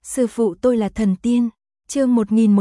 Sư phụ tôi là thần tiên. Chương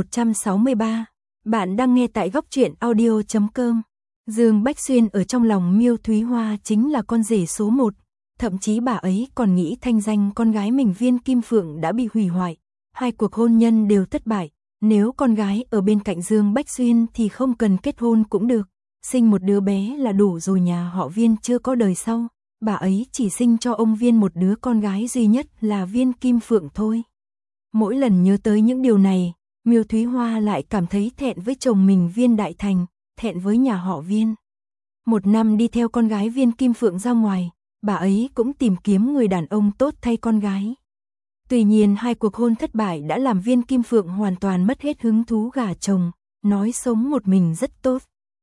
1163. Bạn đang nghe tại góc truyện audio.com. Dương Bách Xuyên ở trong lòng Miêu Thúy Hoa chính là con rể số 1, thậm chí bà ấy còn nghĩ thanh danh con gái mình Viên Kim Phượng đã bị hủy hoại, hai cuộc hôn nhân đều thất bại, nếu con gái ở bên cạnh Dương Bách Xuyên thì không cần kết hôn cũng được, sinh một đứa bé là đủ rồi, nhà họ Viên chưa có đời sau, bà ấy chỉ sinh cho ông Viên một đứa con gái duy nhất là Viên Kim Phượng thôi. Mỗi lần nhớ tới những điều này, Miêu Thúy Hoa lại cảm thấy thẹn với chồng mình Viên Đại Thành, thẹn với nhà họ Viên. Một năm đi theo con gái Viên Kim Phượng ra ngoài, bà ấy cũng tìm kiếm người đàn ông tốt thay con gái. Tuy nhiên hai cuộc hôn thất bại đã làm Viên Kim Phượng hoàn toàn mất hết hứng thú gả chồng, nói sống một mình rất tốt.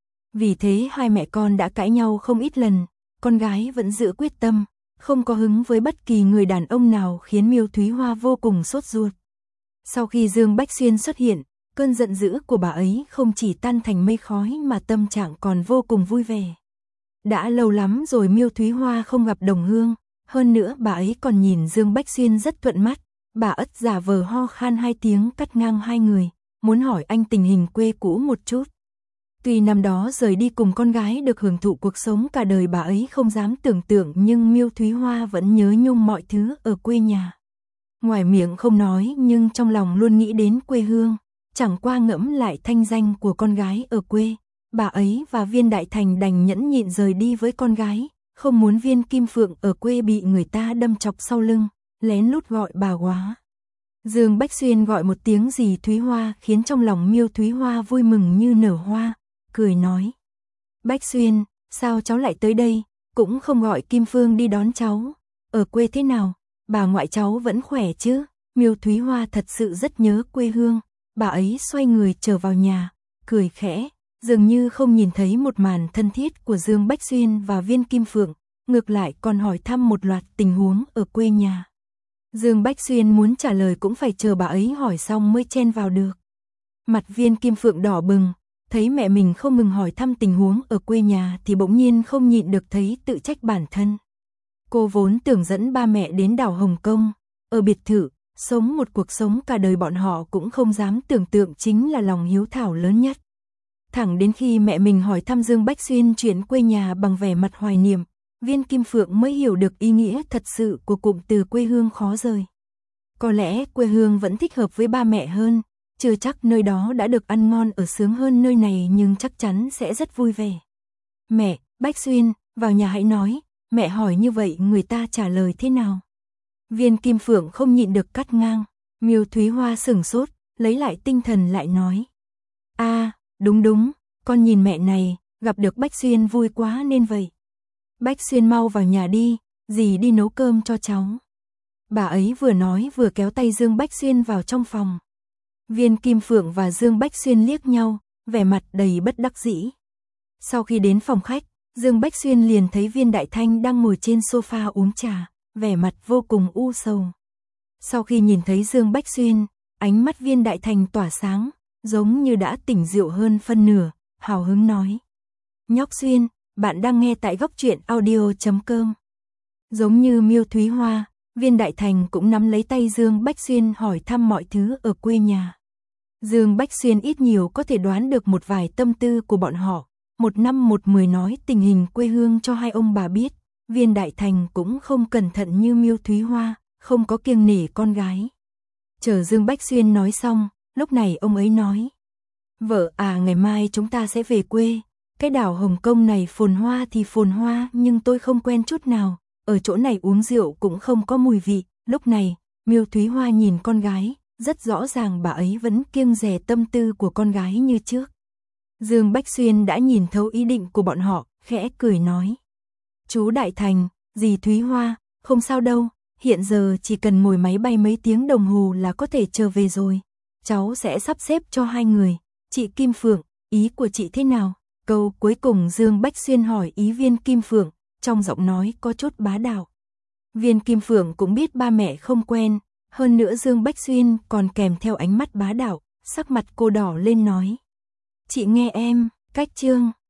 Vì thế hai mẹ con đã cãi nhau không ít lần, con gái vẫn giữ quyết tâm, không có hứng với bất kỳ người đàn ông nào, khiến Miêu Thúy Hoa vô cùng sốt ruột. Sau khi Dương Bách Xuyên xuất hiện, cơn giận dữ của bà ấy không chỉ tan thành mây khói mà tâm trạng còn vô cùng vui vẻ. Đã lâu lắm rồi Miêu Thúy Hoa không gặp Đồng Hương, hơn nữa bà ấy còn nhìn Dương Bách Xuyên rất thuận mắt, bà ất giả vờ ho khan 2 tiếng cắt ngang hai người, muốn hỏi anh tình hình quê cũ một chút. Tuy năm đó rời đi cùng con gái được hưởng thụ cuộc sống cả đời bà ấy không dám tưởng tượng, nhưng Miêu Thúy Hoa vẫn nhớ nhung mọi thứ ở quê nhà. Ngoài miệng không nói nhưng trong lòng luôn nghĩ đến quê hương, chẳng qua ngẫm lại thanh danh của con gái ở quê, bà ấy và Viên Đại Thành đành nhẫn nhịn rời đi với con gái, không muốn Viên Kim Phượng ở quê bị người ta đâm chọc sau lưng, lén lút gọi bà quá. Dương Bách Xuyên gọi một tiếng dì Thúy Hoa khiến trong lòng Miêu Thúy Hoa vui mừng như nở hoa, cười nói: Bách Xuyên, sao cháu lại tới đây, cũng không gọi Kim Phương đi đón cháu, ở quê thế nào? Bà ngoại cháu vẫn khỏe chứ? Miêu Thúy Hoa thật sự rất nhớ quê hương, bà ấy xoay người trở vào nhà, cười khẽ, dường như không nhìn thấy một màn thân thiết của Dương Bách Xuyên và Viên Kim Phượng, ngược lại còn hỏi thăm một loạt tình huống ở quê nhà. Dương Bách Xuyên muốn trả lời cũng phải chờ bà ấy hỏi xong mới chen vào được. Mặt Viên Kim Phượng đỏ bừng, thấy mẹ mình không ngừng hỏi thăm tình huống ở quê nhà thì bỗng nhiên không nhịn được thấy tự trách bản thân. Cô vốn tưởng dẫn ba mẹ đến đảo Hồng Kông, ở biệt thự, sống một cuộc sống cả đời bọn họ cũng không dám tưởng tượng chính là lòng hiếu thảo lớn nhất. Thẳng đến khi mẹ mình hỏi thăm Dương Bách Xuyên chuyện quê nhà bằng vẻ mặt hoài niệm, Viên Kim Phượng mới hiểu được ý nghĩa thật sự của cụm từ quê hương khó rời. Có lẽ quê hương vẫn thích hợp với ba mẹ hơn, chưa chắc nơi đó đã được ăn ngon ở sướng hơn nơi này nhưng chắc chắn sẽ rất vui vẻ. Mẹ, Bách Xuyên, vào nhà hãy nói. Mẹ hỏi như vậy người ta trả lời thế nào? Viên Kim Phượng không nhịn được cắt ngang. Miêu Thúy Hoa sửng sốt, lấy lại tinh thần lại nói: đúng, con nhìn mẹ này, gặp được Bách Xuyên vui quá nên vậy. Bách Xuyên mau vào nhà đi, dì đi nấu cơm cho cháu. Bà ấy vừa nói vừa kéo tay Dương Bách Xuyên vào trong phòng. Viên Kim Phượng và Dương Bách Xuyên liếc nhau, vẻ mặt đầy bất đắc dĩ. Sau khi đến phòng khách, Dương Bách Xuyên liền thấy Viên Đại Thanh đang ngồi trên sofa uống trà, vẻ mặt vô cùng u sầu. Sau khi nhìn thấy Dương Bách Xuyên, ánh mắt Viên Đại Thanh tỏa sáng, giống như đã tỉnh rượu hơn phân nửa, hào hứng nói: Nhóc Xuyên, bạn đang nghe tại góc truyện audio.com. Giống như Miêu Thúy Hoa, Viên Đại Thanh cũng nắm lấy tay Dương Bách Xuyên hỏi thăm mọi thứ ở quê nhà. Dương Bách Xuyên ít nhiều có thể đoán được một vài tâm tư của bọn họ. Một năm một mười nói tình hình quê hương cho hai ông bà biết, Viên Đại Thành cũng không cẩn thận như Miêu Thúy Hoa, không có kiêng nể con gái. Chờ Dương Bách Xuyên nói xong, lúc này ông ấy nói: Vợ à, ngày mai chúng ta sẽ về quê, cái đảo Hồng Kông này phồn hoa thì phồn hoa nhưng tôi không quen chút nào, ở chỗ này uống rượu cũng không có mùi vị. Lúc này, Miêu Thúy Hoa nhìn con gái, rất rõ ràng bà ấy vẫn kiêng dè tâm tư của con gái như trước. Dương Bách Xuyên đã nhìn thấu ý định của bọn họ, khẽ cười nói: Chú Đại Thành, dì Thúy Hoa, không sao đâu, hiện giờ chỉ cần ngồi máy bay mấy tiếng đồng hồ là có thể trở về rồi. Cháu sẽ sắp xếp cho hai người. Chị Kim Phượng, ý của chị thế nào? Câu cuối cùng Dương Bách Xuyên hỏi ý Viên Kim Phượng, trong giọng nói có chút bá đạo. Viên Kim Phượng cũng biết ba mẹ không quen, hơn nữa Dương Bách Xuyên còn kèm theo ánh mắt bá đạo, sắc mặt cô đỏ lên nói: Chị nghe em, cách chương